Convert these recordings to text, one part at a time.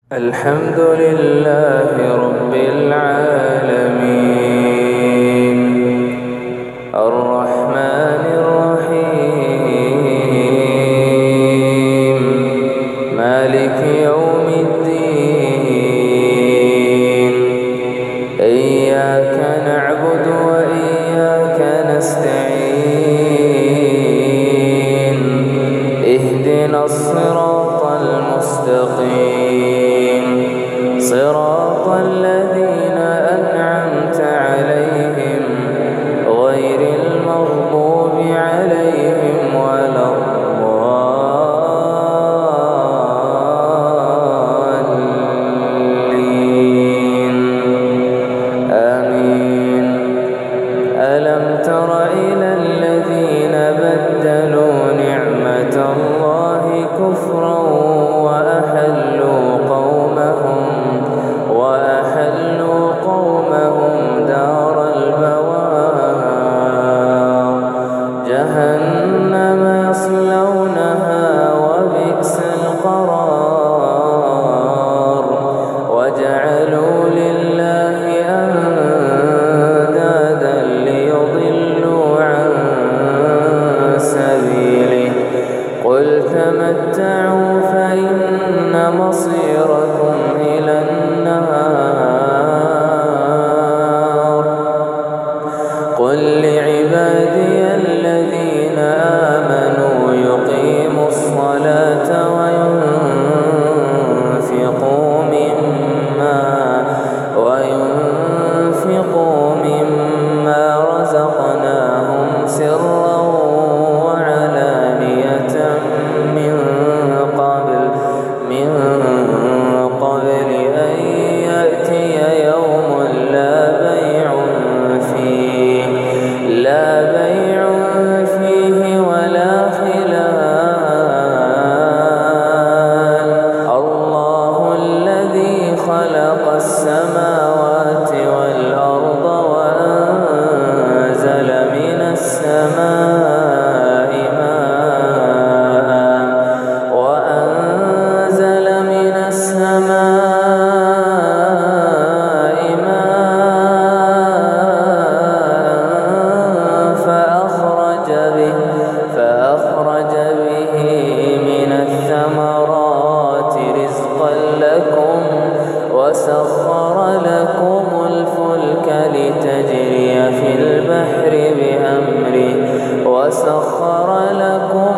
الحمد لله رب العالمين الرحمن الرحيم مالك يوم الدين إياك نعبد وإياك نستعين اهدنا الصراط المستقيم صراط الذين أنعمت عليهم غير المغضوب عليهم ولا الضالين آمين. ألم تر إلى الذين بدلوا نعمة الله كفرا وأحلوا قومهم دار البوار جهنم يصلونها وبئس القرار وجعلوا لله أندادا ليضلوا عن سبيله قل تمتعوا فإن مصيركم إلى النار قل لعبادي الذين آمنوا يقيموا الصلاة وينفقوا مما رزقناهم سرا وعلانية من قبل أن يأتي يوم لا بيع فيه ولا خلال الله الذي خلق السماوات والأرض وأنزل من السماء فأخرج به من الثمرات رزقا لكم وسخر لكم الفلك لتجري في البحر بأمره وسخر لكم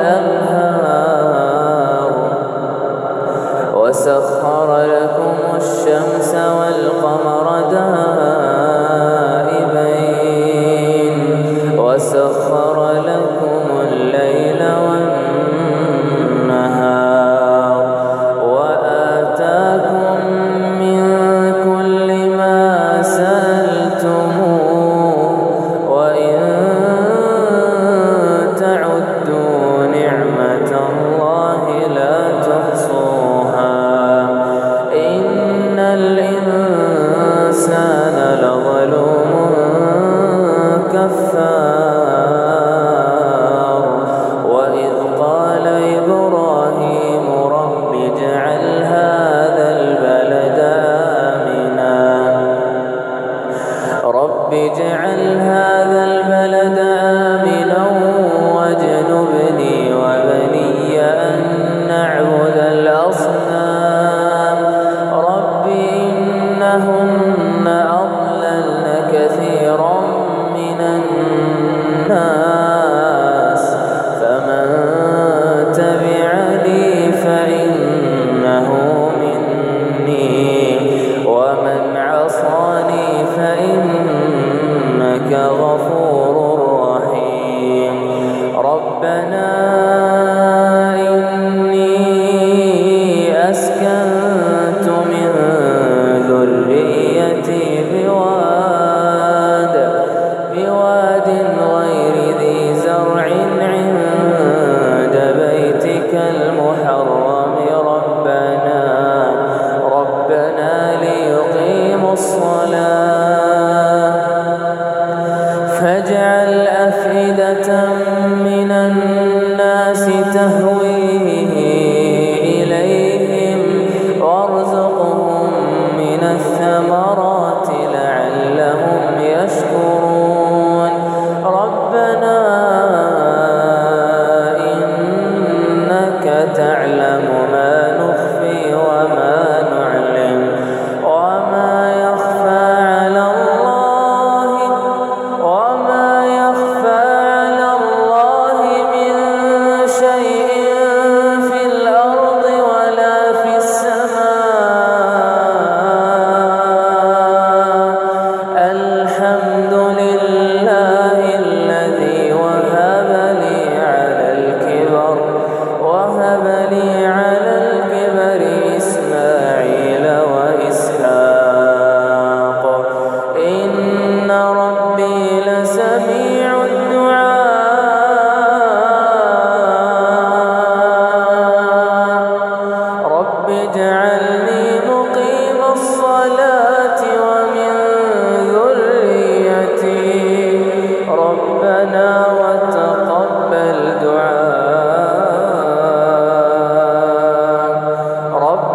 الأنهار وسخر لكم الشمس والقمر دائبين وسخر لكم الليل والنهار وآتاكم من كل ما سألتموه وإن تعدوا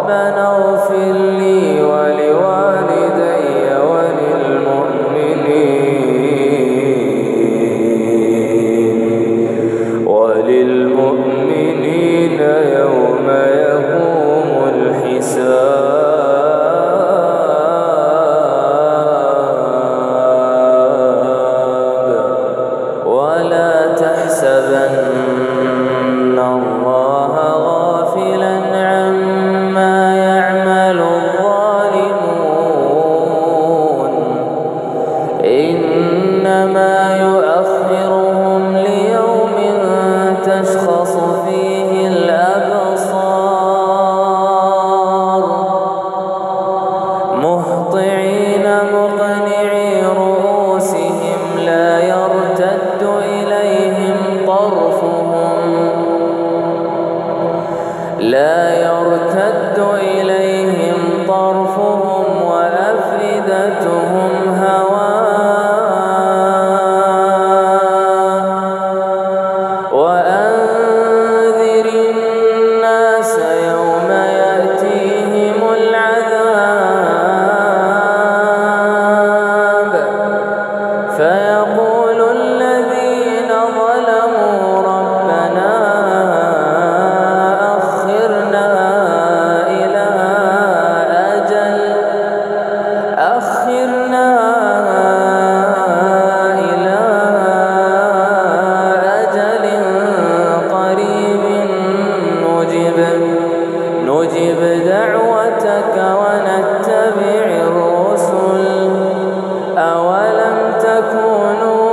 ربنا اغفر لي ولوالدي وللمؤمنين يوم يقوم الحساب ولا تحسبن الله غافلا عما يعمل الظالمون إنما يؤخرهم ليوم تشخص فيه الأبصار مهطعين مقنعي رؤوسهم لا يرتد إليهم طرفهم وأفئدتهم هواء وأنذر الناس يوم يأتيهم العذاب فيقول الذين ظلموا ربنا أخرنا إلى أجل قريب نجب دعوتك ونتبع الرسل أولم تكونوا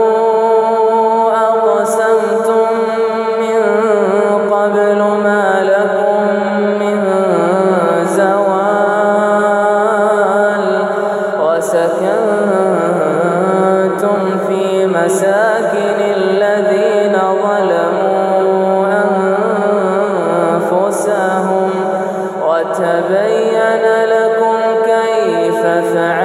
أقسمتم من قبل ما لكم من زوال وسكنتم في مساكن الذين ظلموا أنفسهم وتبين لكم كيف فعلوا